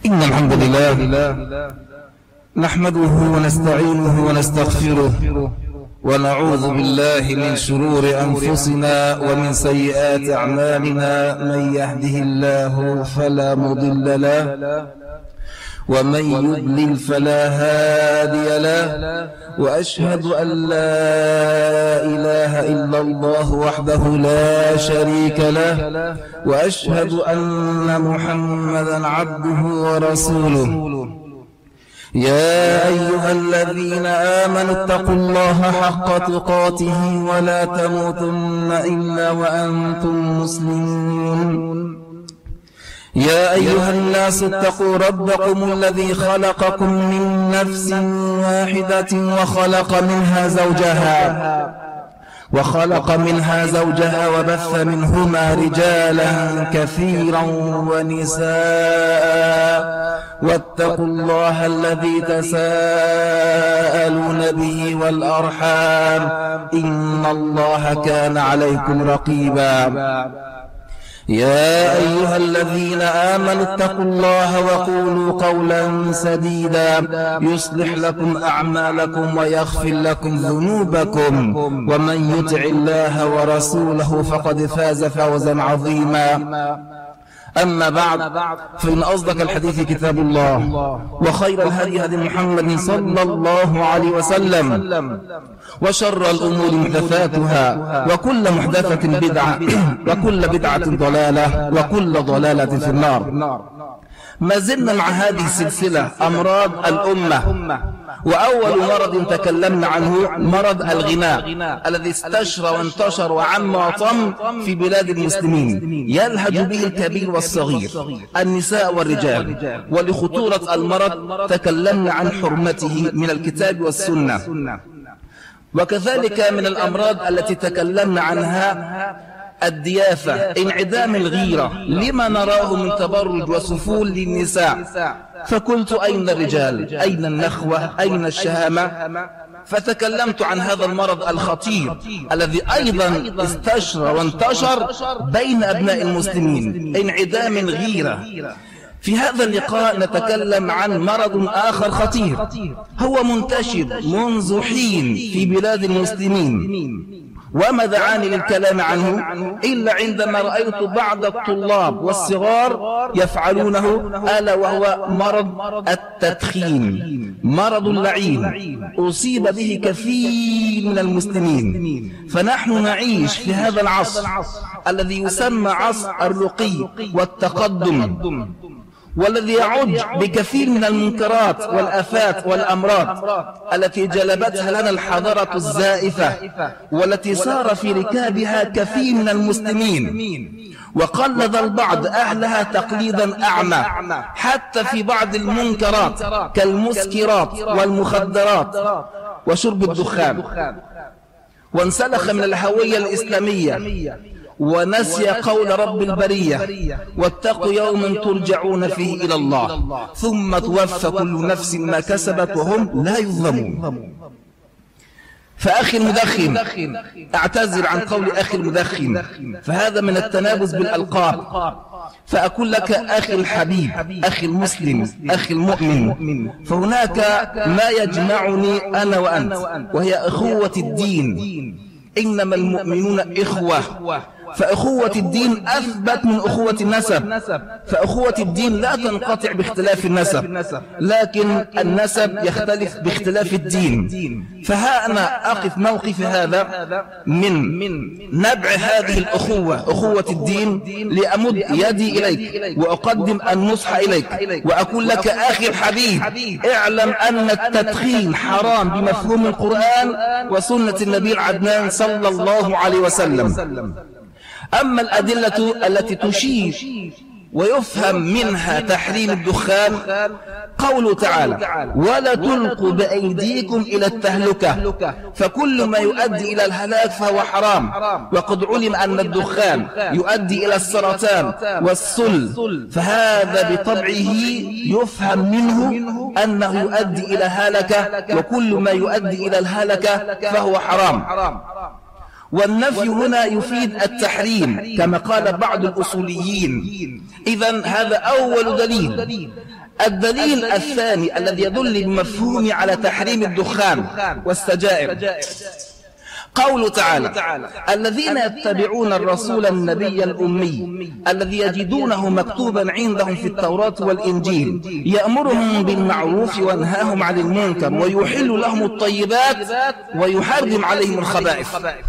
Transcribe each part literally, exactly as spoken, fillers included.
إن الحمد لله نحمده ونستعينه ونستغفره ونعوذ بالله من شرور أنفسنا ومن سيئات أعمالنا. من يهده الله فلا مضل له ومن يضلل فلا هادي له، وأشهد أن لا إله إلا الله وحده لا شريك له، وأشهد أن محمدا عبده ورسوله. يا أيها الذين آمنوا اتقوا الله حق تقاته ولا تموتن إلا وأنتم مسلمون. يا أيها الناس اتقوا ربكم الذي خلقكم من نفس واحدة وخلق منها زوجها وخلق منها زوجها وبث منهما رجالا كثيرا ونساء، واتقوا الله الذي تساءلون به والأرحام إن الله كان عليكم رقيبا. يا أيها الذين آمنوا اتقوا الله وقولوا قولا سديدا يصلح لكم أعمالكم ويغفر لكم ذنوبكم، ومن يطع الله ورسوله فقد فاز فوزا عظيما. أما بعد، فإن أصدق الحديث كتاب الله، وخير الهدي هدي محمد صلى الله عليه وسلم، وشر الأمور محدثاتها، وكل محدثة بدعة، وكل بدعة ضلالة، وكل ضلالة في النار. ما زلنا مع هذه السلسلة أمراض الأمة، وأول مرض تكلمنا عنه مرض الغناء الذي استشرى وانتشر وعم وطم في بلاد المسلمين، يلهج به الكبير والصغير، النساء والرجال. ولخطورة المرض تكلمنا عن حرمته من الكتاب والسنة. وكذلك من الأمراض التي تكلمنا عنها الديافة، انعدام الغيرة لما نراه من تبرج وسفول للنساء. فقلت أين الرجال؟ أين النخوة؟ أين الشهامة؟ فتكلمت عن هذا المرض الخطير الذي أيضا استشرى وانتشر بين أبناء المسلمين، انعدام الغيرة. في هذا اللقاء نتكلم عن مرض آخر خطير هو منتشر منذ حين في بلاد المسلمين، وما دعاني للكلام عنه إلا عندما رأيت بعض الطلاب والصغار يفعلونه، ألا وهو مرض التدخين، مرض لعين أصيب به كثير من المسلمين. فنحن نعيش في هذا العصر الذي يسمى عصر الرقي والتقدم، والذي يعج بكثير من المنكرات والآفات والأمراض التي جلبتها لنا الحضارة الزائفة، والتي سار في ركابها كثير من المسلمين، وقلد البعض أهلها تقليدا أعمى حتى في بعض المنكرات كالمسكرات والمخدرات وشرب الدخان، وانسلخ من الهوية الإسلامية ونسي قول رب البرية: واتقوا يوما ترجعون فيه إلى الله ثم توفى كل نفس ما كسبت وهم لا يظلمون. فأخي المدخن، أعتذر عن قول أخي المدخن، فهذا من التنابز بالألقاب. فأقول لك أخي الحبيب، أخي المسلم، أخي المؤمن. فهناك ما يجمعني أنا وأنت، وهي أخوة الدين. إنما المؤمنون إخوة، فأخوة الدين أثبت من أخوة النسب. فأخوة الدين لا تنقطع باختلاف النسب، لكن النسب يختلف باختلاف الدين. فها أنا أقف موقف هذا من نبع هذه الأخوة، أخوة الدين، لأمد يدي إليك وأقدم النصح إليك وأقول لك أخي الحبيب، اعلم أن التدخين حرام بمفهوم القرآن وسنة النبي العدنان صلى الله عليه وسلم. أما الأدلة التي تشير ويفهم منها تحريم الدخان قوله تعالى: ولا تلقوا بأيديكم إلى التهلكة، فكل ما يؤدي إلى الهلاك فهو حرام. وقد علم أن الدخان يؤدي إلى السرطان والسل، فهذا بطبعه يفهم منه أنه يؤدي إلى هلكة، وكل ما يؤدي إلى الهلكة فهو حرام. والنفي هنا يفيد التحريم كما قال بعض الأصوليين. إذن هذا أول دليل الدليل الثاني الذي يدل بمفهوم على تحريم الدخان والسجائر قوله تعالى: الذين يتبعون الرسول النبي الأمي الذي يجدونه مكتوبا عندهم في التوراة والإنجيل يأمرهم بالمعروف وينهاهم عن المنكر ويحل لهم الطيبات ويحرم عليهم الخبائث.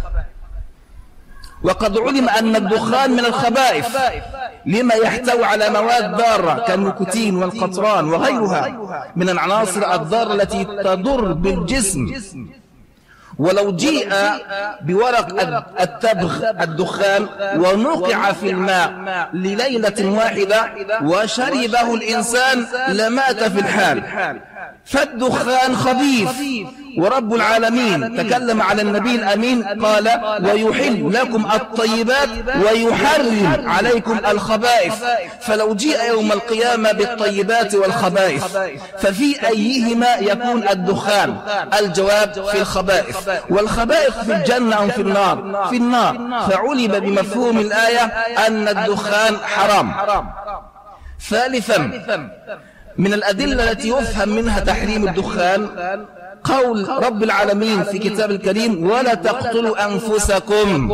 وقد علم أن الدخان من الخبائث لما يحتوي على مواد ضارة كالنيكوتين والقطران وغيرها من العناصر الضارة التي تضر بالجسم. ولو جيء بورق التبغ الدخان ونقع في الماء لليلة واحدة وشربه الإنسان لمات في الحال. فالدخان خبيث، ورب العالمين تكلم على النبي الأمين قال: ويحل لكم الطيبات ويحرم عليكم الخبائث. فلو جيء يوم القيامة بالطيبات والخبائث ففي أيهما يكون الدخان؟ الجواب: في الخبائث. والخبائث في الجنة أم في النار؟ في النار. فعلم بمفهوم الآية أن الدخان حرام. ثالثا من الأدلة التي يفهم منها تحريم الدخان قول رب العالمين في كتاب الكريم: ولا تقتلوا أنفسكم.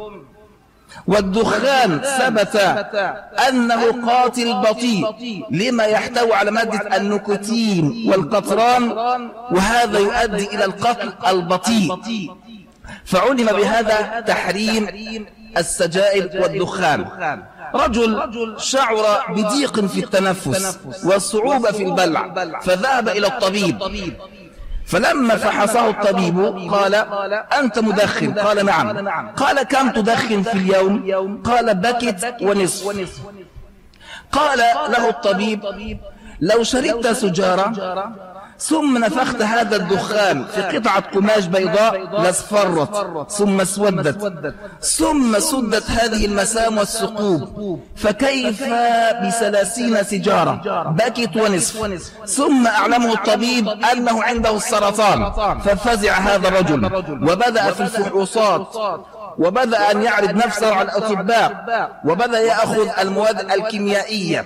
والدخان ثبت أنه قاتل بطيء لما يحتوي على مادة النيكوتين والقطران، وهذا يؤدي إلى القتل البطيء. فعلم بهذا تحريم السجائر والدخان. رجل شعر بضيق في التنفس وصعوبة في البلع فذهب إلى الطبيب، فلما فحصه الطبيب قال: أنت مدخن؟ قال: نعم. قال: كم تدخن في اليوم؟ قال: باكيت ونصف. قال له الطبيب: لو شربت سجارة ثم نفخت هذا الدخان في قطعة قماش بيضاء لاصفرت ثم اسودت ثم سدت هذه المسام والثقوب، فكيف بثلاثين سيجارة باكت ونصف؟ ثم أعلمه الطبيب أنه عنده السرطان، ففزع هذا الرجل وبدأ في الفحوصات وبدأ أن يعرض نفسه على الأطباء وبدأ يأخذ المواد الكيميائية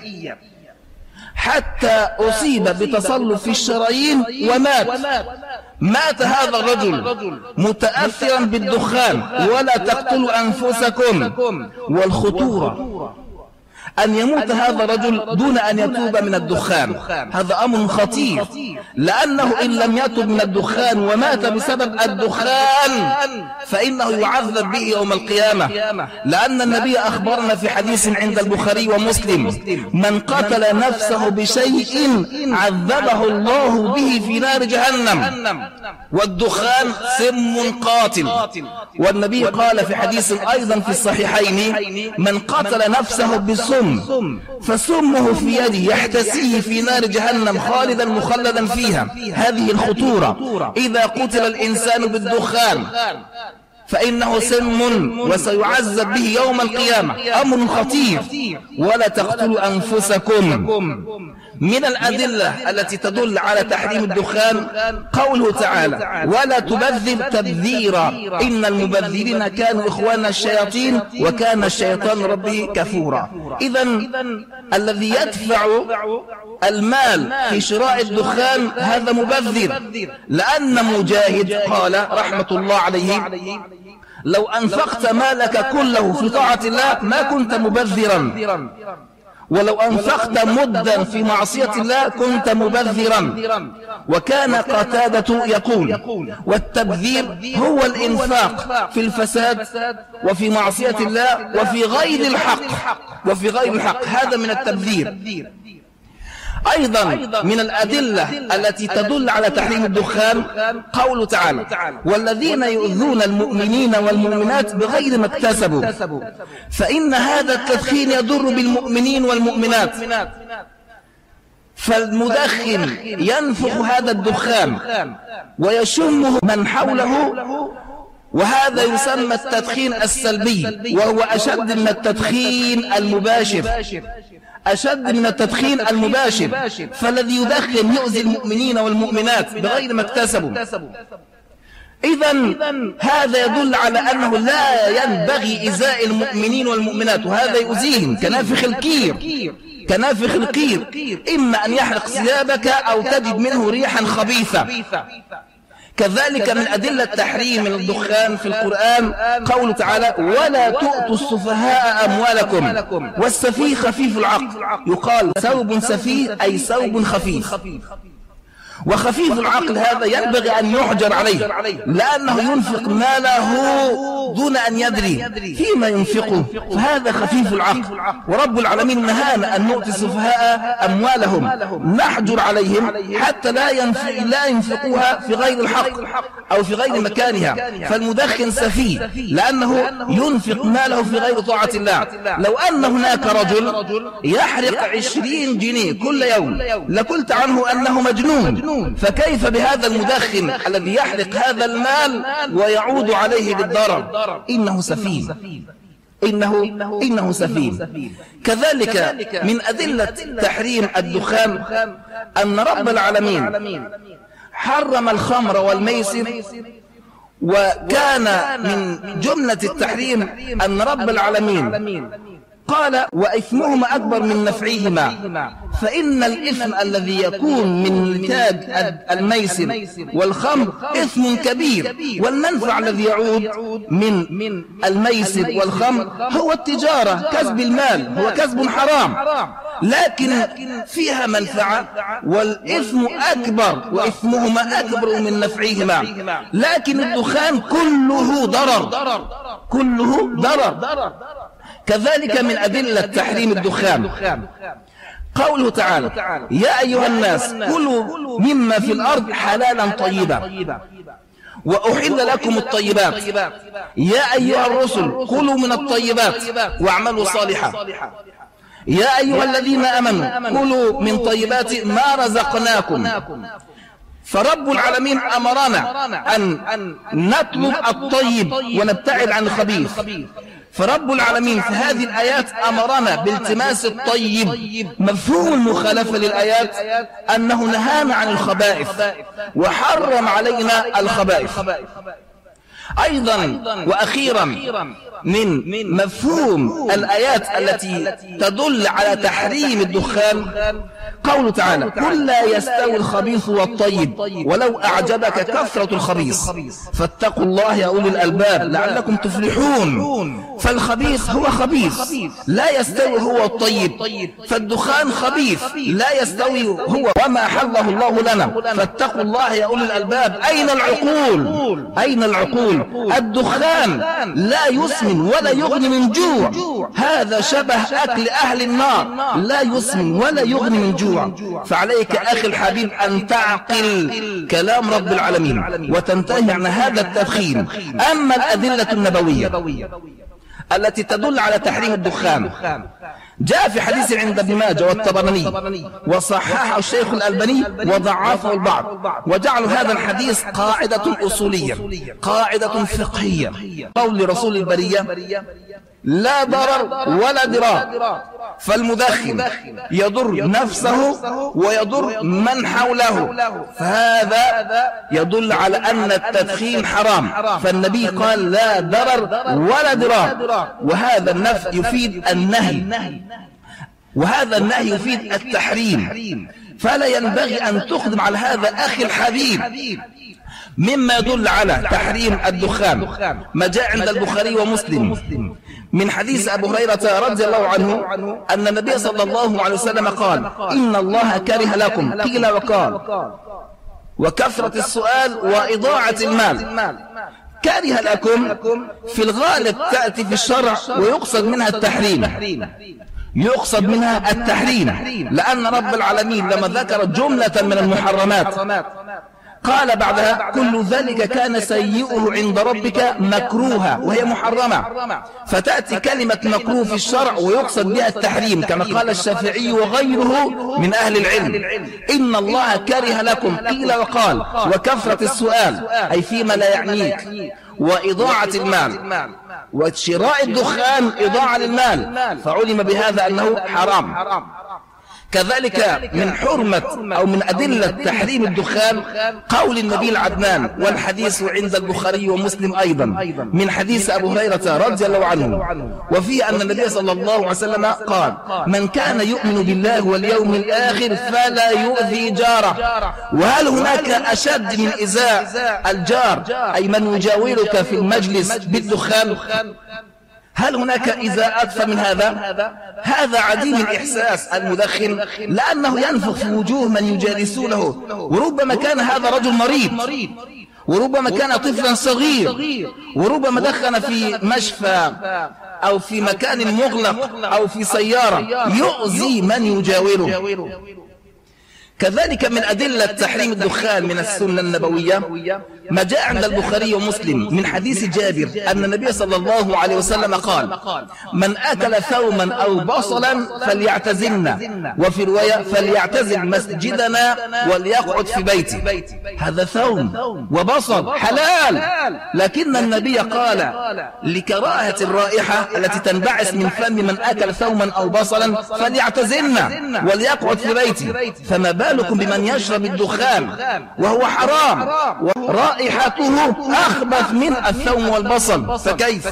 حتى أصيب بتصلب في الشرايين ومات. مات هذا الرجل متأثرا بالدخان. ولا تقتلوا أنفسكم. والخطورة أن يموت هذا الرجل دون أن يتوب من الدخان، هذا أمر خطير، لأنه إن لم يتوب من الدخان ومات بسبب الدخان فإنه يعذب به يوم القيامة، لأن النبي أخبرنا في حديث عند البخاري ومسلم: من قتل نفسه بشيء عذبه الله به في نار جهنم. والدخان سم قاتل. والنبي قال في حديث أيضا في الصحيحين: من قتل نفسه بسم فسمه في يده يحتسيه في نار جهنم خالدا مخلدا فيها. هذه الخطورة. إذا قتل الإنسان بالدخان فإنه سم وسيعذب به يوم القيامة، أمر خطير. ولا تقتلوا أنفسكم. من الأدلة التي تدل على تحريم الدخان قوله تعالى: ولا تبذر تبذيرا إن المبذرين كانوا إخوان الشياطين وكان الشيطان ربه كفورا. إذن الذي يدفع المال في شراء الدخان هذا مبذر، لأن مجاهد قال رحمة الله عليه: لو أنفقت مالك كله في طاعة الله ما كنت مبذرا، ولو أنفقت مدا في معصية الله كنت مبذرا. وكان قتادة يقول: والتبذير هو الإنفاق في الفساد وفي معصية الله وفي غير الحق وفي غير الحق هذا من التبذير. أيضا من الأدلة التي تدل على تحريم الدخان قوله تعالى: والذين يؤذون المؤمنين والمؤمنات بغير ما اكتسبوا فإن هذا التدخين يضر بالمؤمنين والمؤمنات. فالمدخن ينفخ هذا الدخان ويشمه من حوله، وهذا يسمى التدخين السلبي، وهو أشد من التدخين المباشر أشد من التدخين المباشر. فالذي يدخن يؤذي المؤمنين والمؤمنات بغير ما اكتسبوا. إذن هذا يدل على أنه لا ينبغي إيذاء المؤمنين والمؤمنات، وهذا يؤذيهم كنافخ الكير كنافخ القير، إما أن يحرق ثيابك أو تجد منه ريحا خبيثة. كذلك من أدلة تحريم الدخان في القرآن قوله تعالى: ولا تؤتوا السفهاء أموالكم. والسفيه خفيف العقل، يقال ثوب سفيه أي ثوب خفيف، وخفيف العقل هذا ينبغي أن يحجر عليه، لأنه ينفق ماله دون أن يدري فيما ينفقه، فهذا خفيف العقل. ورب العالمين نهانا أن نؤتي السفهاء أموالهم، نحجر عليهم حتى لا لا ينفقوها في غير الحق أو في غير مكانها. فالمدخن سفيه لأنه ينفق ماله في غير طاعة الله. لو أن هناك رجل يحرق عشرين جنيه كل يوم لقلت عنه أنه مجنون، فكيف بهذا المدخن الذي يحرق هذا المال ويعود عليه بالضرر؟ إنه سفيه، إنه, إنه سفيه. كذلك من أدلة تحريم الدخان أن رب العالمين حرم الخمر والميسر، وكان من جملة التحريم أن رب العالمين قال: وإثمهما أكبر من نفعهما، فإن الإثم الذي يكون من نتاج الميسر والخمر إثم كبير، والمنفع الذي يعود من الميسر والخمر هو التجارة، كسب المال، هو كسب حرام، لكن فيها منفعة، والإثم أكبر وإثمهما أكبر من نفعهما. لكن الدخان كله ضرر، كله ضرر. كذلك من أدلة تحريم الدخان قوله تعالى: يا أيها الناس كلوا مما في الأرض حلالا طيبا وأحل لكم الطيبات، يا أيها الرسل كلوا من الطيبات واعملوا صالحا، يا أيها الذين آمنوا كلوا من طيبات ما رزقناكم. فرب العالمين أمرنا أن نطلب الطيب ونبتعد عن الخبيث. فرب العالمين في هذه الآيات أمرنا بالتماس الطيب. مفهوم المخالفة للآيات أنه نهانا عن الخبائث وحرم علينا الخبائث. أيضا وأخيرا من مفهوم الآيات التي تدل على تحريم الدخان قوله تعالى: قل لا يستوي الخبيث والطيب ولو أعجبك كثرة الخبيث فاتقوا الله يا أولي الألباب لعلكم تفلحون. فالخبيث هو خبيث لا يستوي هو الطيب، فالدخان خبيث لا يستوي هو وما حله الله لنا، فاتقوا الله يا أولي الألباب. أين العقول؟ أين العقول؟ الدخان لا يسمن ولا يغني من جوع، هذا شبه أكل أهل النار، لا يسمن ولا يغني من جوع. فعليك أخي الحبيب أن تعقل كلام رب العالمين وتنتهي عن هذا التدخين. أما الأدلة النبوية التي تدل على تحريم الدخان جاء في حديث عند ابن ماجه والطبراني وصححه الشيخ الألباني وضعفه البعض، وجعلوا هذا الحديث قاعدة أصولية، قاعدة فقهية. قول رسول البرية: لا ضرر ولا ضرار. فالمدخن يضر نفسه ويضر من حوله، فهذا يدل على أن التدخين حرام. فالنبي قال: لا ضرر ولا ضرار، وهذا النفي يفيد النهي، وهذا النهي يفيد التحريم. فلا ينبغي أن تقدم على هذا أخي الحبيب. مما يدل على تحريم الدخان ما جاء عند البخاري ومسلم من حديث أبو هريرة رضي الله عنه أن النبي صلى الله عليه وسلم قال: إن الله كره لكم قيل وقال وكثرة السؤال وإضاعة المال. كره لكم في الغالب تأتي في الشرع ويقصد منها التحريم، يقصد منها التحريم، لأن رب العالمين لما ذكر جملة من المحرمات قال بعدها: كل ذلك كان سيئه عند ربك مكروها، وهي محرمة. فتأتي كلمة مكروه في الشرع ويقصد بها التحريم، كما قال الشافعي وغيره من أهل العلم: إن الله كره لكم قيل وقال وكثرة السؤال، أي فيما لا يعنيك، وإضاعة المال، وشراء الدخان إضاعة للمال، فعلم بهذا أنه حرام. كذلك من حرمة أو من أدلة تحريم الدخان قول النبي العدنان، والحديث عند البخاري ومسلم أيضا من حديث أبو هريرة رضي الله عنه، وفيه أن النبي صلى الله عليه وسلم قال: من كان يؤمن بالله واليوم الآخر فلا يؤذي جاره. وهل هناك أشد من إيذاء الجار أي من يجاورك في المجلس بالدخان؟ هل هناك إيذاء أكثر من هذا؟ هذا عديم الإحساس المدخن، لأنه ينفخ في وجوه من يجالسونه، وربما كان هذا رجل مريض، وربما كان طفلا صغير، وربما دخن في مشفى أو في مكان مغلق أو في سيارة، يؤذي من يجاوره. كذلك من أدلة تحريم الدخان من السنة النبوية ما جاء عند البخاري ومسلم من حديث جابر أن النبي صلى الله عليه وسلم قال: من أكل ثوما أو بصلا فليعتزلنا، وفي رواية فليعتزل مسجدنا وليقعد في بيته. هذا ثوم وبصل حلال، لكن النبي قال لكراهة الرائحة التي تنبعث من فم من أكل ثوما أو بصلا فليعتزلنا وليقعد في بيته، فما بالكم بمن يشرب الدخان وهو حرام ورائحته أخبث من الثوم والبصل، فكيف؟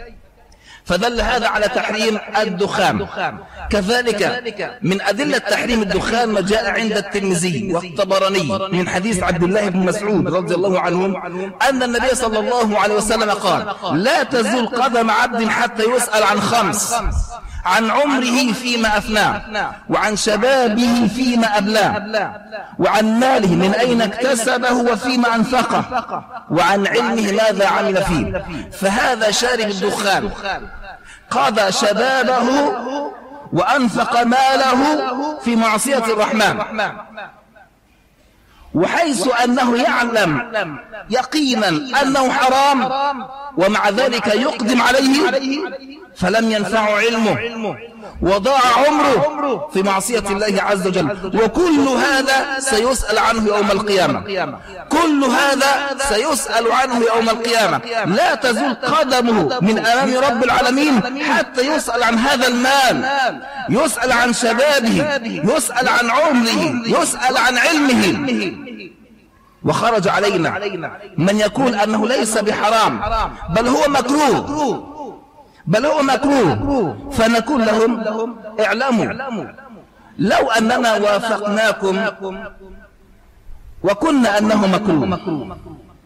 فدل هذا على تحريم الدخان. كذلك من أدلة تحريم الدخان ما جاء عند الترمذي والطبراني من حديث عبد الله بن مسعود رضي الله عنه أن النبي صلى الله عليه وسلم قال: لا تزول قدم عبد حتى يسأل عن خمس: عن عمره فيما أفناه، وعن شبابه فيما أبلاه، وعن ماله من أين اكتسبه وفيما أنفقه، وعن علمه ماذا عمل فيه. فهذا شارب الدخان قضى شبابه وأنفق ماله في معصية الرحمن، وحيث أنه يعلم يقينا أنه حرام ومع ذلك يقدم عليه فلم ينفع علمه وضاع عمره في معصية الله عز وجل. وكل هذا سيسأل عنه يوم القيامة، كل هذا سيسأل عنه يوم القيامة. لا تزول قدمه من أمام رب العالمين حتى يسأل عن هذا المال، يسأل عن شبابه، يسأل عن عمره، يسأل عن علمه. وخرج علينا من يقول أنه ليس بحرام بل هو مكروه، بل هو مكروه، فنقول لهم: اعلموا لو أننا وافقناكم وكنا أنه مكروه،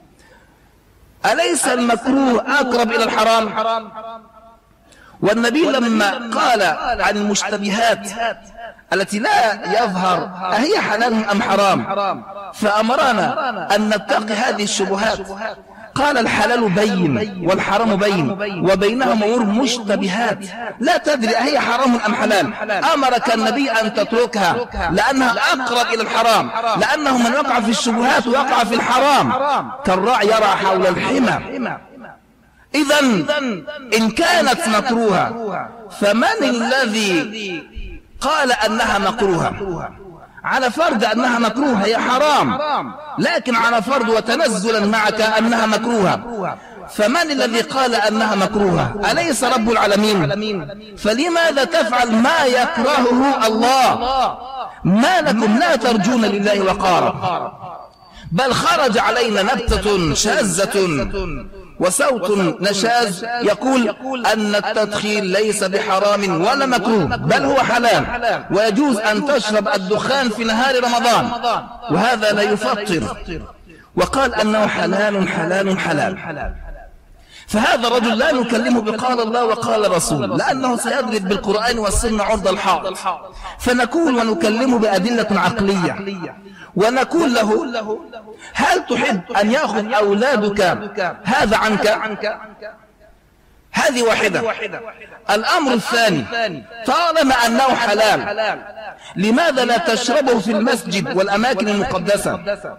أليس المكروه أقرب إلى الحرام؟ والنبي لما قال عن المشتبهات التي لا يظهر أهي حلال أم حرام فأمرنا أن نتقي هذه الشبهات، قال: الحلال بين والحرام بين وبينهما أمور مشتبهات لا تدري أهي حرام أم حلال. أمرك النبي أن تتركها لأنها أقرب إلى الحرام، لأنه من وقع في الشبهات وقع في الحرام كالراعي يرعى حول الحمى. إذن إن كانت مكروهة فمن الذي قال أنها مكروهة؟ على فرض أنها مكروهة هي حرام، لكن على فرض وتنزلا معك أنها مكروهة، فمن الذي قال أنها مكروهة؟ أليس رب العالمين؟ فلماذا تفعل ما يكرهه الله؟ ما لكم لا ترجون لله وقارا؟ بل خرج علينا نبتة شاذة وصوت نشاز يقول أن التدخين ليس بحرام ولا مكروه بل هو حلال، ويجوز أن تشرب الدخان في نهار رمضان، وهذا لا يفطر، وقال أنه حلال حلال حلال. فهذا رجل لا نكلمه بقال الله وقال رسول، لأنه سيضرب بالقرآن والسنة عرض الحائط، فنقول ونكلمه بأدلة عقلية، ونقول له: هل تحب أن يأخذ أولادك هذا عنك؟ هذه واحدة. الأمر الثاني: طالما أنه حلال لماذا لا تشربه في المسجد والأماكن المقدسة؟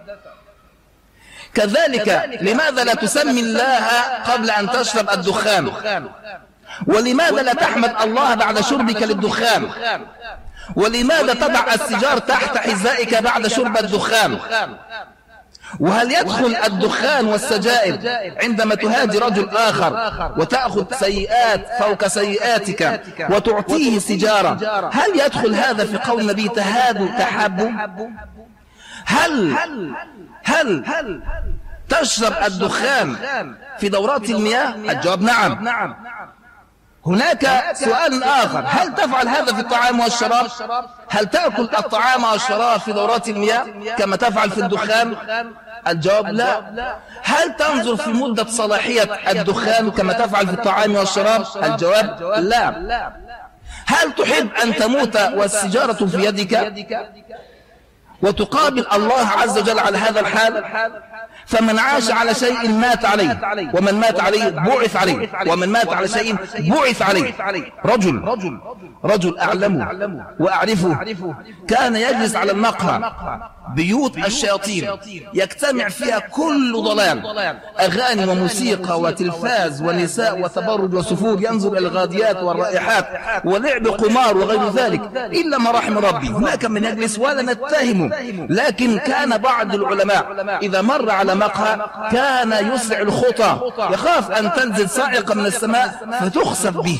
كذلك لماذا لا تسمي الله قبل أن تشرب الدخان؟ ولماذا لا تحمد الله بعد شربك للدخان؟ ولماذا تضع السجار تحت حذائك بعد شرب الدخان؟ وهل يدخل الدخان والسجائر عندما تهادي رجل آخر وتأخذ سيئات فوق سيئاتك وتعطيه سجارة؟ هل يدخل هذا في قول النبي تهادوا تحابوا؟ هل هل تشرب الدخان في دورات المياه؟ الجواب نعم. هناك سؤال آخر، هل تفعل هذا في الطعام والشراب؟ هل تأكل الطعام والشراب في دورات المياه كما تفعل في الدخان؟ الجواب لا. هل تنظر في مدة صلاحية الدخان كما تفعل في الطعام والشراب؟ الجواب لا. هل تحب أن تموت والسجارة في يدك وتقابل الله عز وجل على هذا الحال؟ فمن عاش على شيء مات عليه، ومن مات عليه بعث عليه، ومن مات على شيء بعث عليه. رجل رجل أعلمه وأعرفه كان يجلس على المقهى، بيوت الشياطين يجتمع فيها كل ضلال، أغاني وموسيقى وتلفاز ونساء وتبرج وسفور، ينظر إلى الغاديات والرائحات ولعب قمار وغير ذلك، إلا ما رحم ربي. هناك من يجلس ولا نتهمه، لكن كان بعض العلماء إذا مر على مقهى كان يسرع الخطى، يخاف أن تنزل صاعقة من السماء فتخسف به.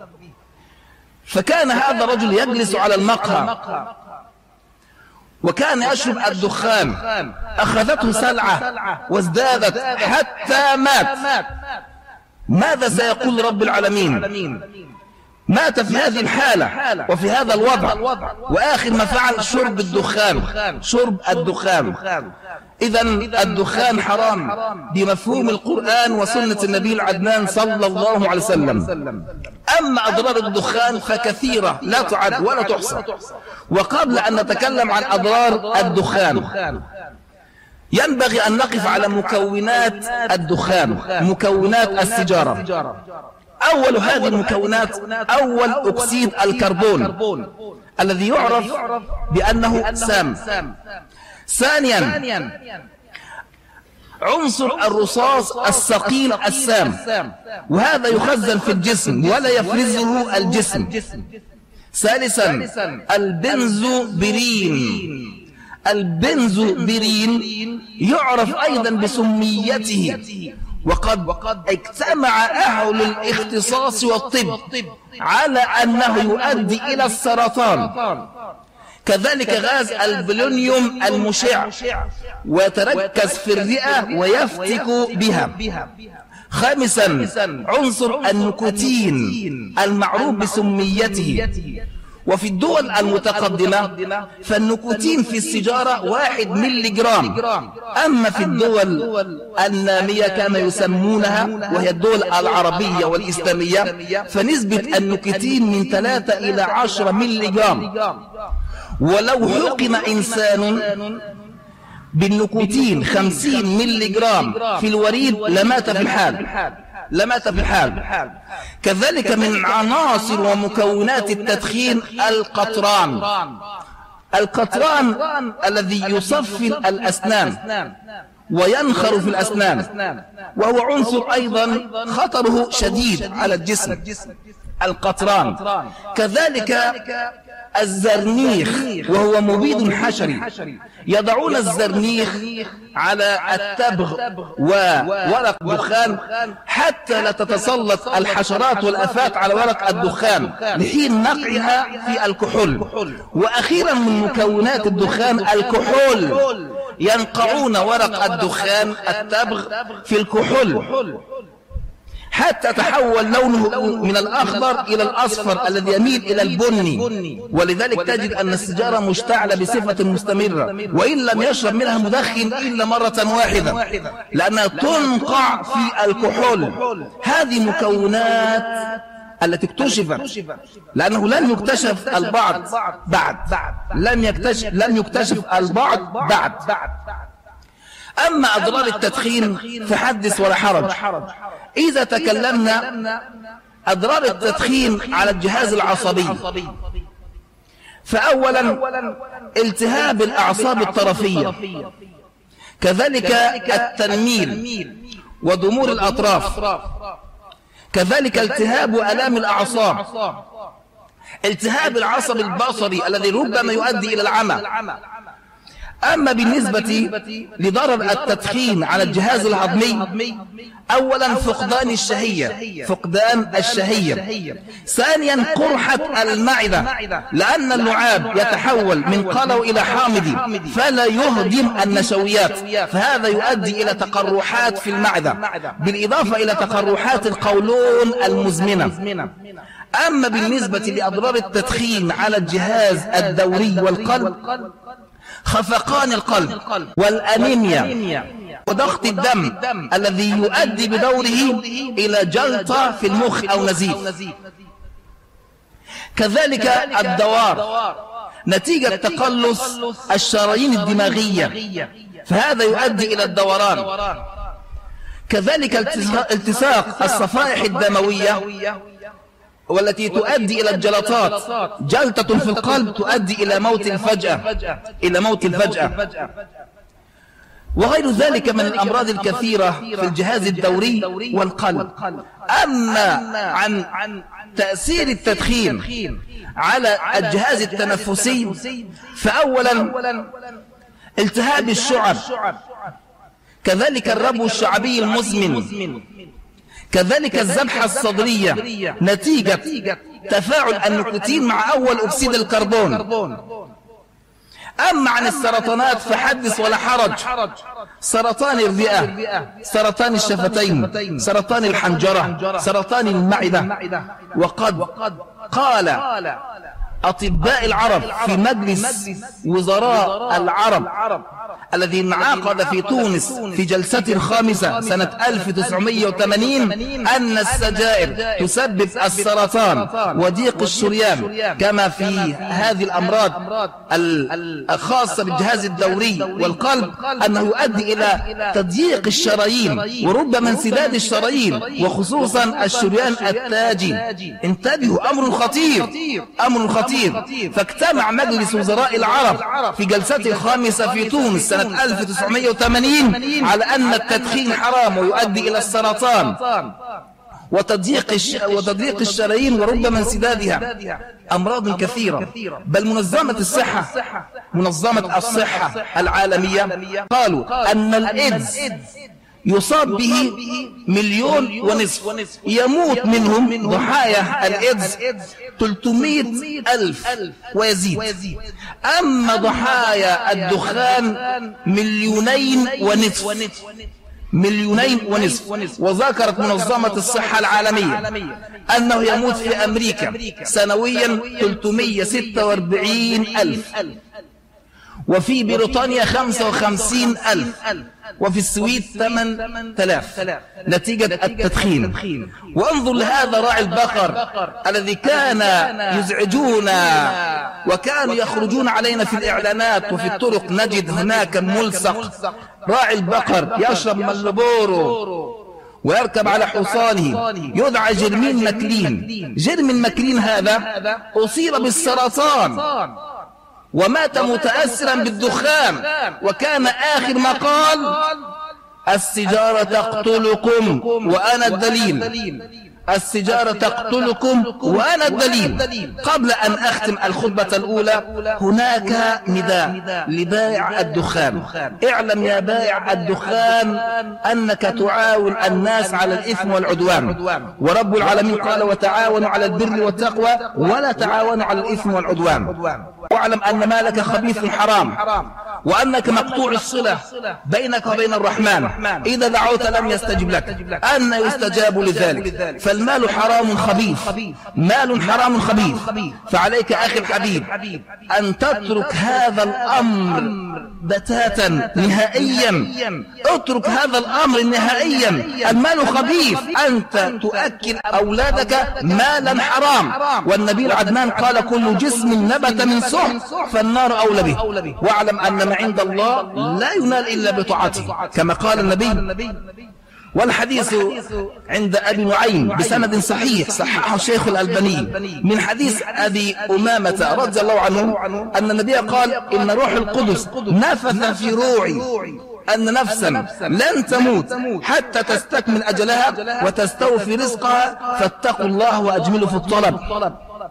فكان هذا الرجل يجلس على المقهى وكان يشرب الدخان، أخذته سلعة وازدادت حتى مات. ماذا سيقول رب العالمين؟ مات في هذه الحالة وفي هذا الوضع، وآخر ما فعل شرب الدخان. شرب الدخان إذا الدخان حرام بمفهوم القرآن وسنة النبي العدنان صلى الله عليه وسلم. أما أضرار الدخان فكثيرة لا تعد ولا تحصى. وقبل أن نتكلم عن أضرار الدخان ينبغي أن نقف على مكونات الدخان، مكونات السيجارة. أول هذه المكونات أول أكسيد الكربون الذي يعرف بأنه سام. ثانيا عنصر الرصاص الثقيل السام، وهذا يخزن في الجسم ولا يفرزه الجسم. ثالثا البنزوبيرين. البنزوبيرين يعرف أيضا بسميته، وقد اجتمع أهل الاختصاص والطب على أنه يؤدي إلى السرطان. كذلك غاز البولونيوم المشع ويتركز في الرئة ويفتك بها. خامسا عنصر النيكوتين المعروف بسميته، وفي الدول المتقدمة فالنيكوتين في السيجارة واحد ملي جرام، أما في الدول النامية كما يسمونها وهي الدول العربية والإسلامية فنسبة النيكوتين من ثلاثة إلى عشرة ملي جرام. ولو حقن إنسان بالنيكوتين خمسين ملي جرام في الوريد لمات في الحال لمات في الحال. كذلك من عناصر ومكونات التدخين القطران. القطران الذي يصفي الأسنان وينخر في الأسنان، وهو عنصر أيضا خطره شديد على الجسم. القطران كذلك الزرنيخ وهو مبيد حشري، يضعون الزرنيخ على التبغ وورق دخان حتى لا تتسلط الحشرات والآفات على ورق الدخان لحين نقعها في الكحول. وأخيرا من مكونات الدخان الكحول، ينقعون ورق الدخان التبغ في الكحول حتى تحول لونه من الأخضر إلى الأصفر الذي يميل إلى البني. ولذلك تجد أن السيجارة مشتعلة بصفة مستمرة، وإن لم يشرب منها مدخن إلا مرة واحدة، لأنها تنقع في الكحول. هذه مكونات التي اكتشفت، لأنه لم يكتشف البعض بعد لم يكتشف لم يكتشف البعض بعد. أما أضرار التدخين فحدث ولا حرج. إذا تكلمنا أضرار التدخين على الجهاز العصبي، فأولا التهاب الأعصاب الطرفية، كذلك التنميل وضمور الأطراف، كذلك التهاب وألام الأعصاب، التهاب العصب البصري الذي ربما يؤدي إلى العمى، أما بالنسبة لضرر التدخين على الجهاز الهضمي، أولا فقدان الشهية فقدان الشهية ثانيا قرحة المعدة، لأن اللعاب يتحول من قلو إلى حامض فلا يهضم النشويات، فهذا يؤدي إلى تقرحات في المعدة بالإضافة إلى تقرحات القولون المزمنة. أما بالنسبة لأضرار التدخين على الجهاز الدوري والقلب، خفقان القلب والأنيميا وضغط الدم الذي يؤدي بدوره إلى جلطة في المخ أو نزيف، كذلك الدوار نتيجة تقلص الشرايين الدماغية فهذا يؤدي إلى الدوران، كذلك التصاق الصفائح الدموية والتي تؤدي إلى الجلطات، جلطة في القلب تؤدي إلى موت الفجأة إلى موت الفجأة وغير ذلك من الأمراض الكثيرة في الجهاز الدوري والقلب. أما عن تأثير التدخين على الجهاز التنفسي، فأولا التهاب الشعب، كذلك الربو الشعبي المزمن، كذلك الذبحة الصدرية نتيجة تفاعل النيكوتين مع أول أكسيد الكربون. أما عن السرطانات فحدث ولا حرج، سرطان الرئة، سرطان الشفتين، سرطان الحنجرة، سرطان المعدة. وقد قال أطباء العرب في مجلس وزراء العرب الذي انعقد في تونس في جلسة خامسة سنة ألف وتسعمئة وثمانين أن السجائر تسبب السرطان وضيق الشريان، كما في هذه الأمراض الخاصة بالجهاز الدوري والقلب أنه يؤدي إلى تضييق الشرايين وربما انسداد الشرايين وخصوصا الشريان التاجي. انتبهوا، أمر خطير أمر خطير. فاجتمع مجلس وزراء العرب في جلسة الخامسة في تونس سنة ألف وتسعمئة وثمانين على أن التدخين حرام ويؤدي إلى السرطان وتضييق الش... وتضييق الشرايين وربما انسدادها، أمراض كثيرة. بل منظمة الصحة منظمة الصحة العالمية قالوا أن الإيدز يصاب به مليون ونصف، يموت منهم ضحايا الإيدز ثلاثمئة ألف ويزيد. أما ضحايا الدخان مليونين ونصف مليونين ونصف. وذكرت منظمة الصحة العالمية أنه يموت في أمريكا سنويا ثلاثمئة وستة وأربعين ألف، وفي بريطانيا خمسة وخمسين ألف، وفي السويد ثمانية آلاف نتيجة التدخين. وانظر لهذا راعي البقر الذي كان يزعجونا وكانوا يخرجون علينا في الإعلانات وفي الطرق، نجد هناك ملصق راعي البقر يشرب مالبورو ويركب على حصانه، يدعى جيرمين ماكلين. جيرمين ماكلين هذا أصيب بالسرطان ومات متأثرا بالدخان، وكان آخر ما قال: السيجارة تقتلكم وأنا الدليل، السيجارة تقتلكم وأنا الدليل. قبل أن أختم الخطبة الأولى هناك نداء لبائع الدخان: اعلم يا بائع الدخان أنك تعاون الناس على الإثم والعدوان، ورب العالمين قال: وتعاونوا على البر والتقوى ولا تعاونوا على الإثم والعدوان. واعلم أن مالك خبيث حرام، وأنك مقطوع الصلة بينك وبين الرحمن، إذا دعوت لم يستجب لك، أن يستجاب لذلك. فالمال حرام خبيث، مال حرام خبيث. فعليك أخي الحبيب أن تترك هذا الأمر بتاتا نهائيا، اترك هذا الأمر نهائيا. المال خبيث، أنت تؤكل أولادك مالا حرام، والنبي العدنان قال: كل جسم نبت من سحت فالنار أولى به. واعلم أن ما عند الله لا ينال إلا بطاعته، كما قال النبي. والحديث عند أبي نعيم بسند صحيح صححه الشيخ الألباني من حديث أبي أمامة رضي الله عنه أن النبي قال: إن روح القدس نفث في روعي أن نفسا لن تموت حتى تستكمل أجلها وتستوفي رزقها، فاتقوا الله وأجملوا في الطلب.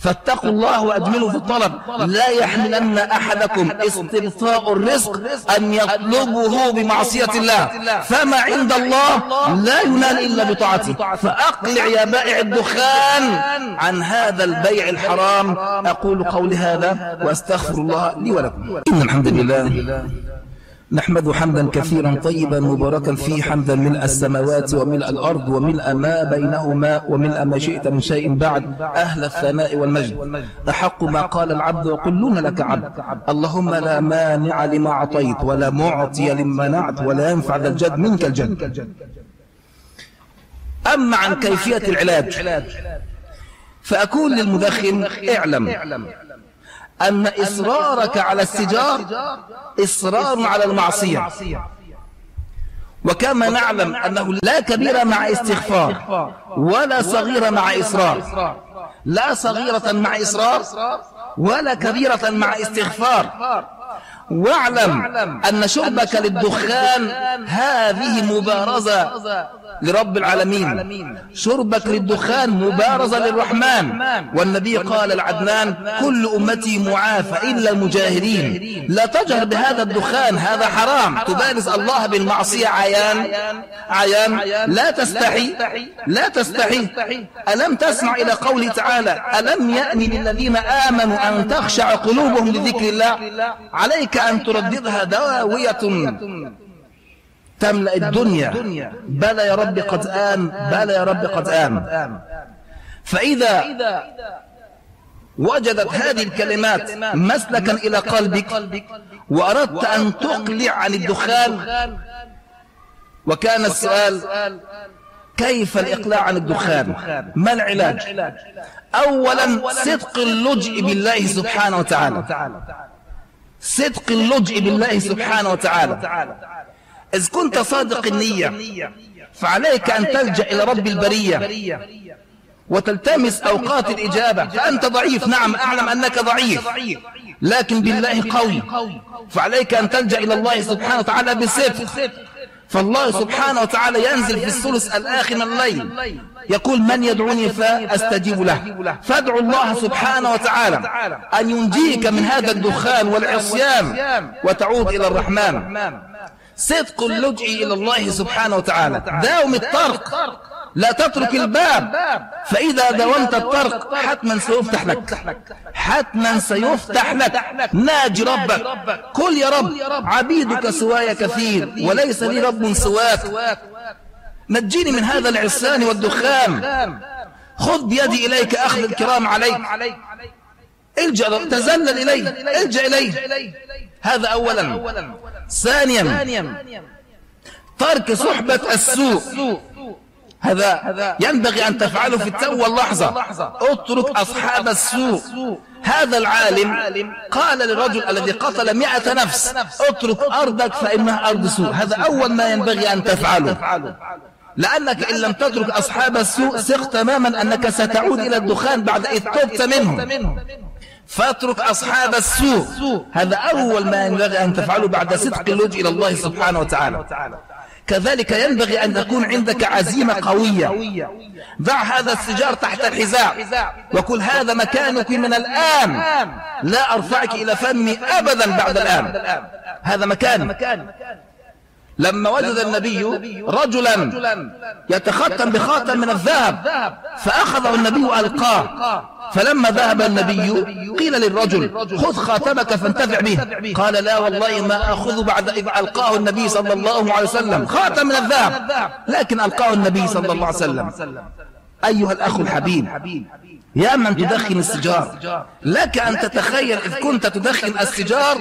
فاتقوا الله وأجملوا في الطلب. لا يحملن أحدكم استبطاء الرزق أن يطلبه بمعصية الله، فما عند الله لا ينال إلا بطاعته. فأقلع يا بائع الدخان عن هذا البيع الحرام. أقول قولي هذا وأستغفر الله لي ولكم. إن الحمد لله نحمده حمدا كثيرا طيبا مباركا فيه، حمدا ملء السماوات وملء الأرض وملء ما بينهما وملء ما شئت من شيء بعد، أهل الثناء والمجد. أحق ما قال العبد وكلنا لك عبد. اللهم لا مانع لما أعطيت ولا معطي لما منعت ولا ينفع ذا الجد منك الجد. أما عن كيفية العلاج فأقول للمدخن: اعلم أن إصرارك على السجار إصرار على المعصية، وكما نعلم أنه لا كبيرة مع استغفار ولا صغيرة مع إصرار، لا صغيرة مع إصرار ولا كبيرة مع استغفار. واعلم أن شربك للدخان هذه مبارزة لرب العالمين، شربك للدخان مبارزة للرحمن. والنبي قال العدنان: كل أمتي معافى إلا المجاهرين. لا تجهر بهذا الدخان، هذا حرام، تبارز الله بالمعصية عيان عيان. لا تستحي لا تستحي. ألم تسمع إلى قوله تعالى: ألم يأن للذين آمنوا أن تخشع قلوبهم لذكر الله؟ عليك أن ترددها داوية تملأ الدنيا: بلى يا رب قد آن، بلى يا رب قد آن. فإذا وجدت هذه الكلمات مسلكا إلى قلبك وأردت أن تقلع عن الدخان، وكان السؤال: كيف الإقلاع عن الدخان؟ ما العلاج؟ أولا صدق اللجئ بالله سبحانه وتعالى، صدق اللجئ بالله سبحانه وتعالى. إذ كنت صادق النية فعليك أن تلجأ إلى رب البرية وتلتمس أوقات الإجابة. فأنت ضعيف، نعم أعلم أنك ضعيف، لكن بالله قوي، فعليك أن تلجأ إلى الله سبحانه وتعالى بصدق. فالله سبحانه وتعالى ينزل في الثلث الآخر من الليل يقول: من يدعوني فأستجيب له. فادعوا الله سبحانه وتعالى أن ينجيك من هذا الدخان والعصيان وتعود إلى الرحمن. صدق اللجئ إلى الله سبحانه وتعالى. داوم الطرق، لا تترك الباب، فإذا داومت الطرق حتما سيفتح لك، حتما سيفتح لك. ناجي ربك، قل: يا رب عبيدك سواي كثير وليس لي رب سواك، نجيني من هذا العصيان والدخان. خذ بيدي إليك أخذ الكرام عليك، الجأ، تزلل إليه، الجأ إليه. هذا أولا. ثانيا ترك صحبة السوء، هذا ينبغي أن تفعله في التو واللحظة. اترك أصحاب السوء. هذا العالم قال للرجل الذي قتل مئة نفس: اترك أرضك فإنها أرض سوء. هذا أول ما ينبغي أن تفعله، لأنك إن لم تترك أصحاب السوء ثق تماما أنك ستعود إلى الدخان بعد إذ تبت منهم. فاترك أصحاب السوء، هذا أول ما ينبغي أن تفعله بعد صدق اللجوء إلى الله سبحانه وتعالى. كذلك ينبغي أن تكون عندك عزيمة قوية. ضع هذا السجار تحت الحذاء وقل: هذا مكانك من الآن، لا أرفعك إلى فمي أبدا بعد الآن، هذا مكانك. لما وجد النبي رجلا يتختم بخاتم من الذهب فأخذه النبي وألقاه، فلما ذهب النبي قيل للرجل: خذ خاتمك فانتفع به. قال: لا والله ما أخذ بعد إذ ألقاه النبي صلى الله عليه وسلم، خاتم من الذهب لكن ألقاه النبي صلى الله عليه وسلم. أيها الأخ الحبيب، يا من تدخن السجار، لك أن تتخيل إذ كنت تدخن السجار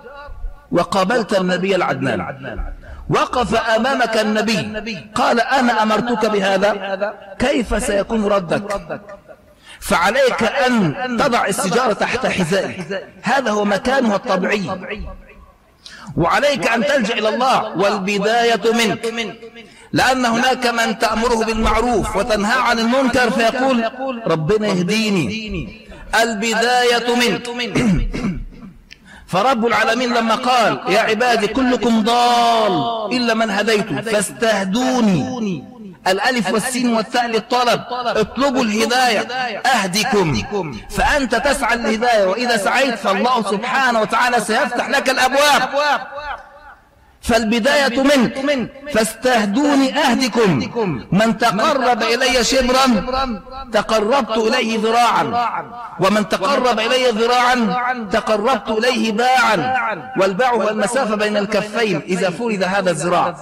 وقابلت النبي العدنان، وقف أمامك النبي قال: أنا أمرتك بهذا، كيف سيكون ردك؟ فعليك أن تضع السجارة تحت حذائك، هذا هو مكانها الطبيعي، وعليك أن تلجأ إلى الله، والبداية منك، لأن هناك من تأمره بالمعروف وتنهى عن المنكر فيقول: ربنا يهديني. البداية منك. فرب العالمين لما قال: يا عبادي كلكم ضال إلا من هديته فاستهدوني، الألف والسين والتاء للطلب، اطلبوا الهداية أهدكم، فأنت تسعى الهداية، وإذا سعيت فالله سبحانه وتعالى سيفتح لك الأبواب. فالبداية منك، فاستهدوني أهدكم، من تقرب إلي شبرا تقربت إليه ذراعا، ومن تقرب إلي ذراعا تقربت إليه باعا، والباع هو المسافة بين الكفين إذا فرد هذا الذراع.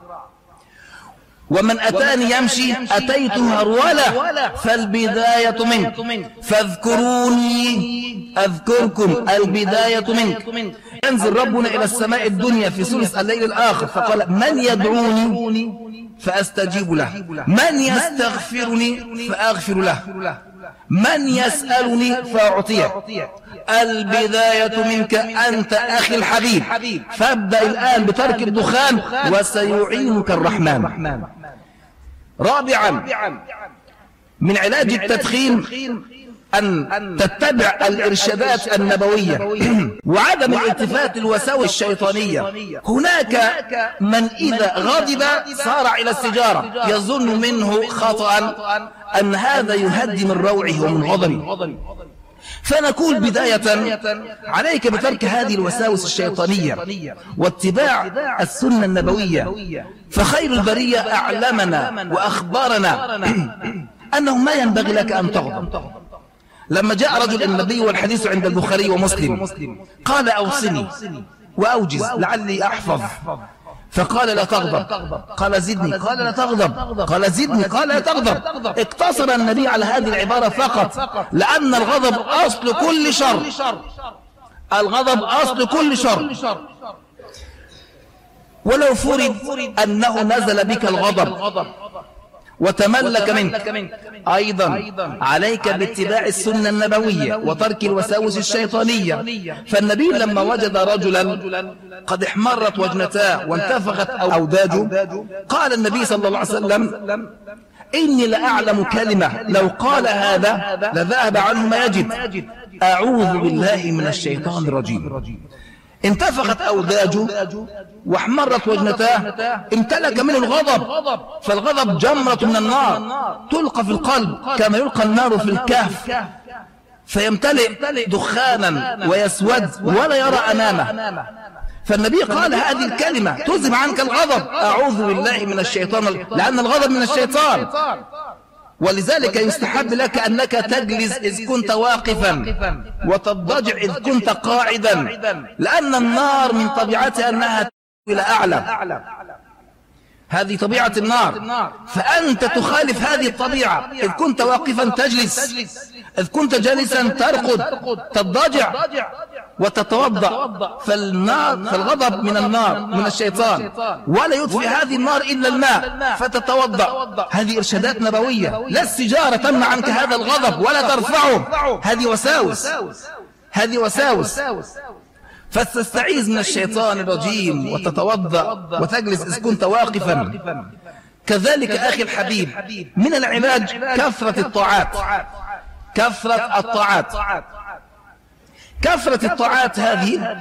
ومن أتاني يمشي أتيته هرولة، فالبداية منك، فاذكروني أذكركم، البداية منك. ينزل ربنا إلى السماء الدنيا في ثلث الليل الآخر فقال من يدعوني فأستجيب له، من يستغفرني فأغفر له، من يسألني فأعطيه. البداية منك أنت أخي الحبيب، فابدأ الآن بترك الدخان وسيعينك الرحمن. رابعا من علاج التدخين أن تتبع الإرشادات النبوية وعدم الالتفات الوساوس الشيطانية. هناك من إذا غضب صار إلى السجارة يظن منه خطأ أن هذا يهدي من روعه ومن غضبه. فنقول بداية عليك بترك هذه الوساوس الشيطانية واتباع السنة النبوية، فخير البرية أعلمنا وأخبرنا أنه ما ينبغي لك أن تغضب. لما جاء رجل النبي والحديث عند البخاري ومسلم قال أوصني وأوجز لعلي أحفظ، فقال لا تغضب، قال زدني، قال لا تغضب، قال زدني، قال لا تغضب. اقتصر النبي على هذه العبارة فقط، لأن الغضب أصل كل شر، الغضب أصل كل شر. ولو فرض أنه نزل بك الغضب وتملك منك، أيضا عليك باتباع السنة النبوية وترك الوساوس الشيطانية. فالنبي لما وجد رجلا قد احمرت وجنتاه وانتفخت أوداجه قال النبي صلى الله عليه وسلم إني لأعلم كلمة لو قال هذا لذهب عنه ما يجد، أعوذ بالله من الشيطان الرجيم. انتفخت أوداجه واحمرت وجنتاه، امتلك منه الغضب، فالغضب جمرة من النار تلقى في القلب كما يلقى النار في الكهف، فيمتلئ دخانا ويسود ولا يرى أمامه. فالنبي قال هذه الكلمة تذهب عنك الغضب، أعوذ بالله من الشيطان، لأن الغضب من الشيطان. ولذلك يستحب لك أنك تجلس إذ كنت واقفا وتضجع إذ كنت قاعدا، لأن النار من طبيعتها أنها إلى أعلى، هذه طبيعة النار، فأنت تخالف هذه الطبيعة. إذ كنت واقفا تجلس، إذ كنت جالسا ترقد تضجع وتتوضأ. فالنار فالغضب من النار من الشيطان، ولا يطفئ هذه النار إلا الماء، فتتوضأ. هذه إرشادات نبوية. لا السجارة تمنع عنك هذا الغضب ولا ترفعه، هذه وساوس، هذه وساوس. فتستعيذ من الشيطان الرجيم وتتوضأ وتجلس إذ كنت واقفا. كذلك أخي الحبيب من العلاج كثرة الطاعات، كثرة الطاعات. كثرة الطاعات هذه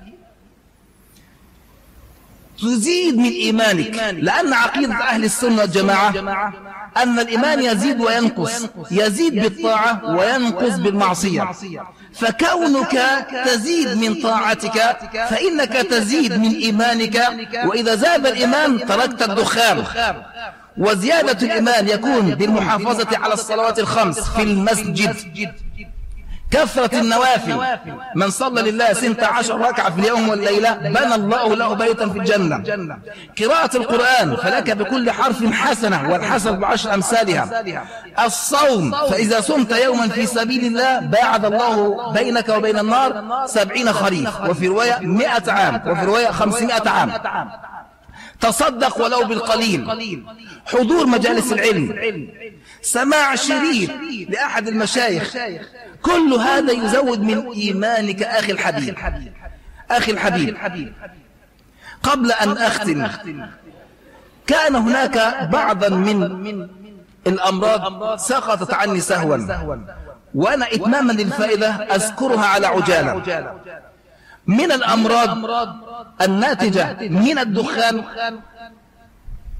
تزيد من إيمانك، لأن عقيدة أهل السنة والجماعة أن الإيمان يزيد وينقص، يزيد بالطاعة وينقص بالمعصية. فكونك تزيد من طاعتك فإنك تزيد من إيمانك، وإذا زاد الإيمان تركت الدخان. وزيادة الإيمان يكون بالمحافظة على الصلوات الخمس في المسجد. كثرة النوافل، من صلى لله سنت عشر ركعة في اليوم والليلة بنى الله له بيتا في الجنة. قراءة القرآن فلك بكل حرف حسنة والحسن بعشر أمثالها. الصوم، فإذا صمت يوما في سبيل الله باعد الله بينك وبين النار سبعين خريف، وفي رواية مئة عام، وفي رواية خمسمائة عام. تصدق ولو بالقليل. حضور مجالس العلم، سماع شريط لأحد المشايخ، كل هذا يزود من إيمانك أخي الحبيب. أخي الحبيب، قبل أن أختم، كان هناك بعضا من الأمراض سقطت عني سهوا، وأنا إتماما للفائدة أذكرها على عجالة. من الأمراض الناتجة من الدخان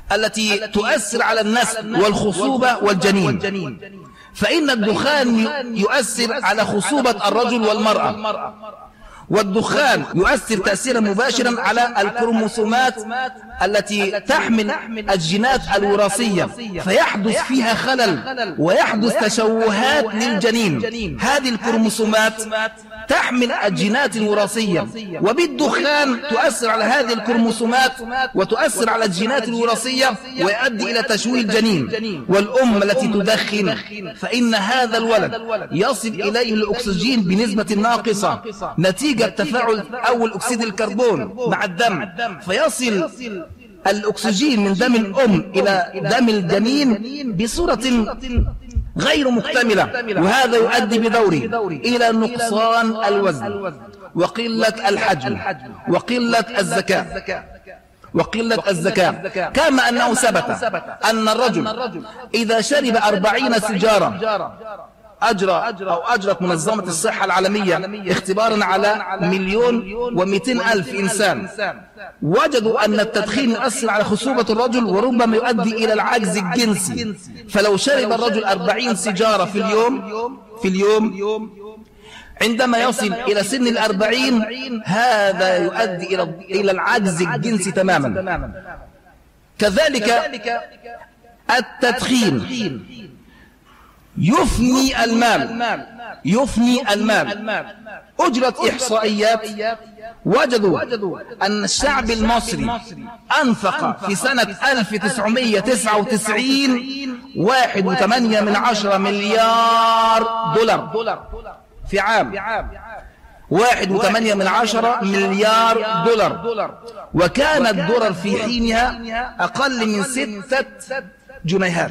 التي تؤثر على النسل والخصوبة والجنين، فإن الدخان يؤثر على خصوبة الرجل والمرأة، والدخان يؤثر تأثيرا مباشرا على الكروموسومات التي تحمل الجينات الوراثية، فيحدث فيها خلل ويحدث تشوهات للجنين. هذه الكروموسومات تحمل الجينات الوراثية، وبالدخان تؤثر على هذه الكروموسومات وتؤثر على الجينات الوراثية ويؤدي إلى تشويه الجنين. والأم التي تدخن فإن هذا الولد يصل إليه الأكسجين بنسبة ناقصة نتيجة تفاعل أول أكسيد الكربون مع الدم، فيصل الأكسجين من دم الأم إلى دم الجنين بصورة غير مكتملة، وهذا يؤدي بدوره إلى نقصان الوزن وقلة الحجم وقلة الذكاء وقلة الذكاء كما أنه ثبت أن الرجل إذا شرب أربعين سيجارة أجرى أو أجرت منظمة الصحة العالمية اختبارا على مليون ومئتين ألف إنسان، وجدوا أن التدخين يؤثر على خصوبة الرجل وربما يؤدي إلى العجز الجنسي. فلو شرب الرجل أربعين سيجارة في اليوم في اليوم عندما يصل إلى سن الأربعين هذا يؤدي إلى إلى العجز الجنسي تماما. كذلك التدخين يفني المال يفني المال أجرت إحصائيات وجدوا أن الشعب المصري أنفق في سنة ألف وتسعمئة وتسعة وتسعين واحد وثمانية من عشرة مليار دولار في عام، واحد وثمانية من عشرة مليار دولار، وكان الدولار في حينها أقل من ستة جنيهات،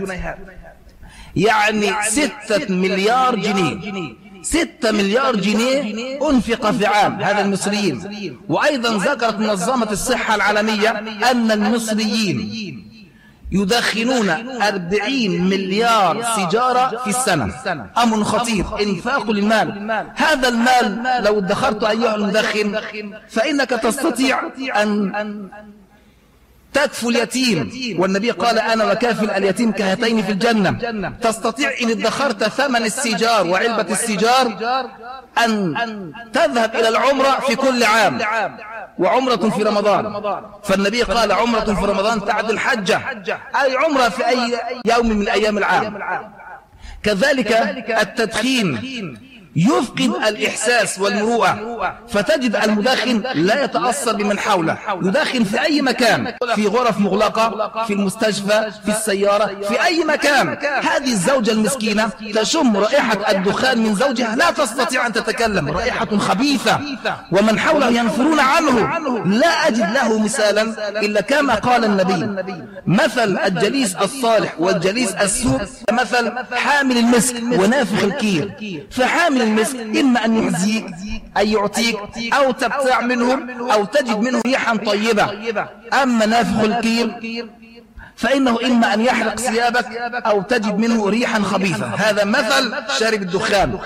يعني ستة مليار جنيه. ستة مليار جنيه أنفق في عام هذا المصريين. وأيضا ذكرت منظمة الصحة العالمية أن المصريين يدخنون أربعين مليار سيجارة في السنة. أمر خطير، إنفاق المال. هذا المال لو ادخرت أيها المدخن فإنك تستطيع أن تكفل اليتيم، والنبي قال أنا وكافل اليتيم كهاتين في الجنة. تستطيع إن ادخرت ثمن السيجار وعلبة السيجار أن تذهب إلى العمرة في كل عام، وعمرة في رمضان، فالنبي قال عمرة في رمضان تعدل حجة، أي عمرة في أي يوم من أيام العام. كذلك التدخين يفقد الإحساس والمروءة، فتجد المدخن لا يتأثر بمن حوله، يدخن في أي مكان، في غرف مغلقة، في المستشفى، في السيارة، في أي مكان. هذه الزوجة المسكينة تشم رائحة الدخان من زوجها لا تستطيع أن تتكلم، رائحة خبيثة، ومن حوله ينفرون عنه. لا أجد له مثالا إلا كما قال النبي: مثل الجليس الصالح والجليس السوء مثل حامل المسك ونافخ الكير. فحامل المسك إما أن يحزيك أي يعطيك أو تبتاع منه أو تجد منه ريحا طيبة، أما نافخ الكير فإنه إما أن يحرق ثيابك أو تجد منه ريحا خبيثة. هذا مثل شارب الدخان.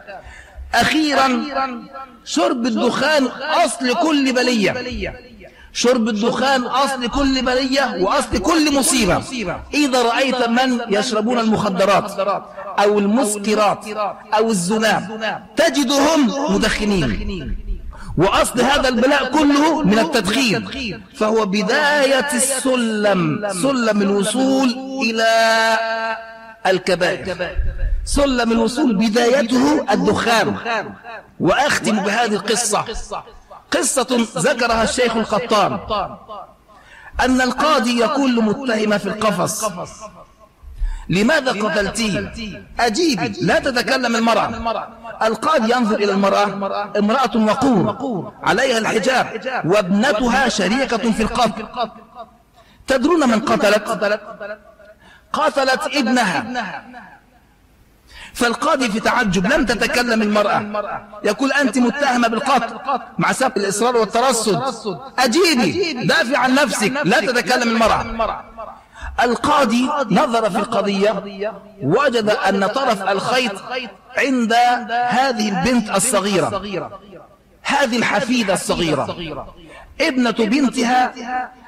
أخيرا شرب الدخان أصل كل بلية، شرب الدخان أصل كل بلية وأصل كل مصيبة. إذا رأيت من يشربون المخدرات أو المسكرات أو الزنا تجدهم مدخنين، وأصل هذا البلاء كله من التدخين، فهو بداية السلم، سلم الوصول إلى الكبائر. سلم الوصول بدايته الدخان. وأختم بهذه القصة، قصة ذكرها الشيخ القطان، أن القاضي يقول لمتهمة في القفص: لماذا قتلتيه؟ أجيبي، لا تتكلم المرأة. القاضي ينظر إلى المرأة، امرأة وقور عليها الحجاب وابنتها شريكة في القتل. تدرون من قتلت؟ قتلت ابنها. فالقاضي في تعجب، لم تتكلم المرأة، يقول أنت متهمة بالقتل مع سبب الإصرار والترصد، أجيبي، دافع عن نفسك، لا تتكلم المرأة. القاضي نظر في القضية وجد أن طرف الخيط عند هذه البنت الصغيرة، هذه الحفيدة الصغيرة، ابنة بنتها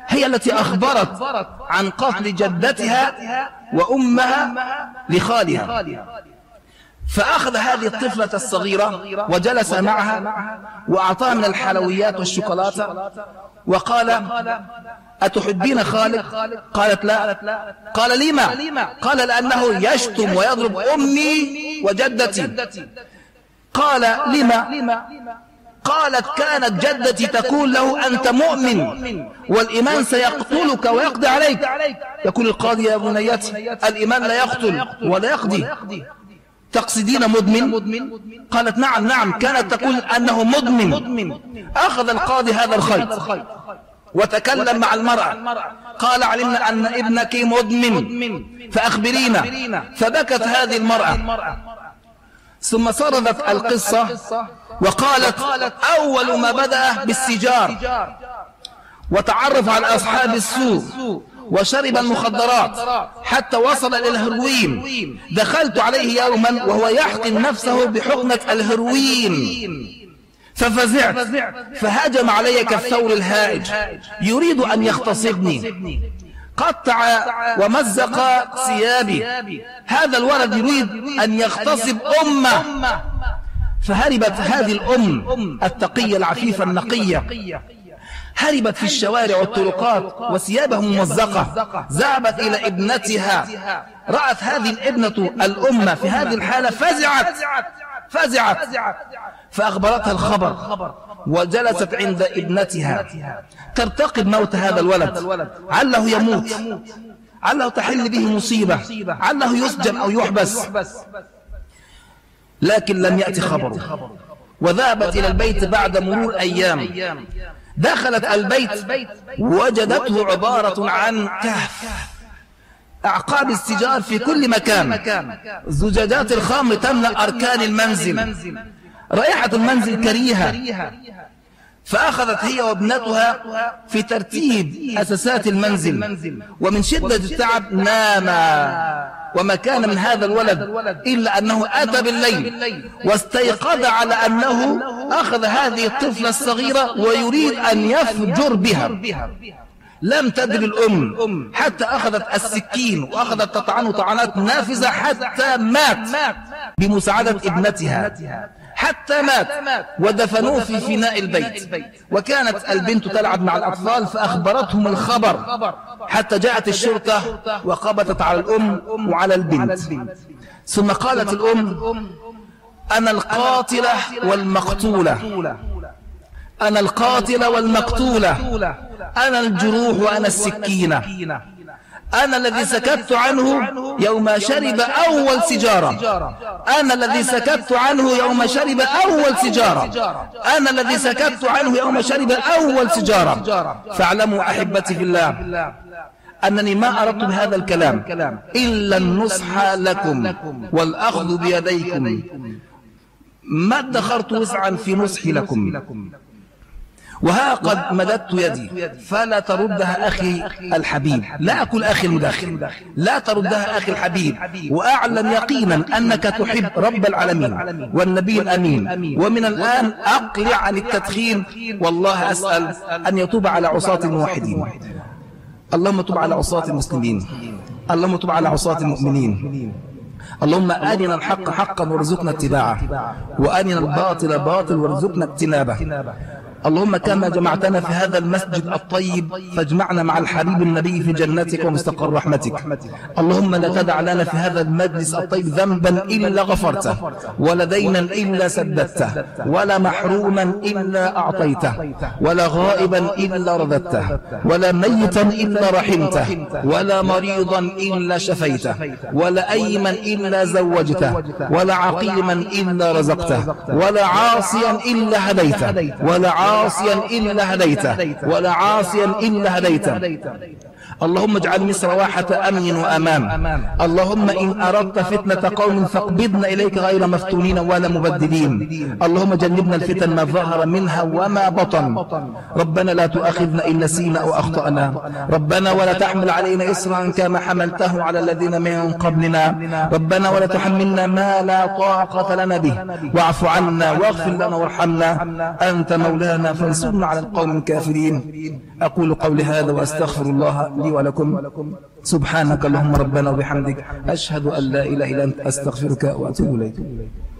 هي التي أخبرت عن قتل جدتها وأمها لخالها، فأخذ هذه الطفلة الصغيرة وجلس معها وأعطاها من الحلويات والشوكولاتة وقال: أتحبين خالك؟ قالت: لا. قال: لما؟ قال: لأنه يشتم ويضرب أمي وجدتي. قال: لما؟ قالت: كانت جدتي تقول له: أنت مؤمن والإيمان سيقتلك ويقضي عليك. يقول القاضي: يا بنيتي، الإيمان لا يقتل ولا يقضي، تقصدين مدمن؟ قالت: نعم نعم، كانت تقول أنه مدمن. أخذ القاضي هذا الخيط وتكلم مع المرأة، قال: علمنا أن ابنك مدمن فأخبرينا. فبكت هذه المرأة، ثم سردت القصة وقالت: أول ما بدأ بالسجار وتعرف على أصحاب السوء وشرب المخدرات حتى وصل إلى الهروين. دخلت عليه يوما وهو يحقن نفسه بحقنة الهروين ففزعت، فهجم علي كالثور الهائج يريد أن يغتصبني، قطع ومزق ثيابي. هذا الولد يريد أن يغتصب أمه. فهربت هذه الأم التقية العفيفة النقية، هربت في الشوارع والطرقات وثيابها ممزقة، ذهبت إلى ابنتها. رأت هذه الابنة الأم في هذه الحالة، فزعت فزعت فأخبرتها الخبر وجلست عند ابنتها ترتقب موت هذا الولد، عله يموت، عله تحل به مصيبة، عله يسجن أو يحبس. لكن لم يأتي خبره، وذهبت إلى البيت بعد مرور أيام. دخلت البيت وجدته عبارة عن كهف، أعقاب السجار في كل مكان، زجاجات الخمر تملأ أركان المنزل، رائحة المنزل كريهة. فأخذت هي وابنتها في ترتيب أساسات المنزل، ومن شدة التعب ناما، وما كان من هذا الولد إلا أنه أتى بالليل واستيقظ على أنه أخذ هذه الطفلة الصغيرة ويريد أن يفجر بها. لم تدري الأم حتى أخذت السكين وأخذت تطعنه طعنات نافذة حتى مات بمساعدة ابنتها، حتى مات ودفنوه في فناء البيت. وكانت البنت تلعب مع الأطفال فأخبرتهم الخبر حتى جاءت الشرطة وقبضت على الأم وعلى البنت. ثم قالت الأم: أنا القاتلة والمقتولة، أنا القاتلة والمقتولة، أنا الجروح وأنا السكينة، أنا الذي سكت عنه يوم شرب أول سجارة، أنا الذي سكت عنه يوم شرب أول سجارة، أنا الذي سكت عنه يوم شرب أول سجارة. فاعلموا أحبتي في الله أنني ما أردت بهذا الكلام إلا النصح لكم والأخذ بيديكم، ما ادخرت وسعا في نصحي لكم، وها قد مددت يدي فلا تردها أخي الحبيب. لا أقول أخي المدخن، لا تردها أخي الحبيب، وأعلم يقينا أنك تحب رب العالمين والنبي الأمين. ومن الآن أقلع عن التدخين، والله أسأل أن يتوب على عصاة الموحدين. اللهم تب على عصاة المسلمين، اللهم تب على عصاة المؤمنين. اللهم آرنا الحق حقا وارزقنا اتباعه، وآرنا الباطل باطل وارزقنا اجتنابه. اللهم كما جمعتنا في هذا المسجد الطيب فاجمعنا مع الحبيب النبي في جنتك ومستقر رحمتك. اللهم لا تدع لنا في هذا المجلس الطيب ذنبا إلا غفرته، ولا دينا إلا سددته، ولا محروما إلا أعطيته، ولا غائبا إلا رددته، ولا ميتا إلا رحمته، ولا مريضا إلا شفيته، ولا أيما إلا زوجته، ولا عقيما إلا رزقته، ولا عاصيا إلا هديته، ولا عاصيا إلا هديته، ولا عاصيا إلا هديته. اللهم اجعل مصر واحة أمن وأمان. اللهم إن أردت فتنة قوم فاقبضنا إليك غير مفتونين ولا مبدلين. اللهم جنبنا الفتن ما ظهر منها وما بطن. ربنا لا تؤاخذنا إن نسينا أو أخطأنا. ربنا ولا تحمل علينا إصرا كما حملته على الذين من قبلنا. ربنا ولا تحملنا ما لا طاقة لنا به. واعف عنا واغفر لنا وارحمنا، أنت مولانا فانصرنا على القوم الكافرين. أقول قولي هذا وأستغفر الله لي ولكم. سبحانك اللهم ربنا وبحمدك، أشهد أن لا إله إلا أنت، أستغفرك وأتوب إليك.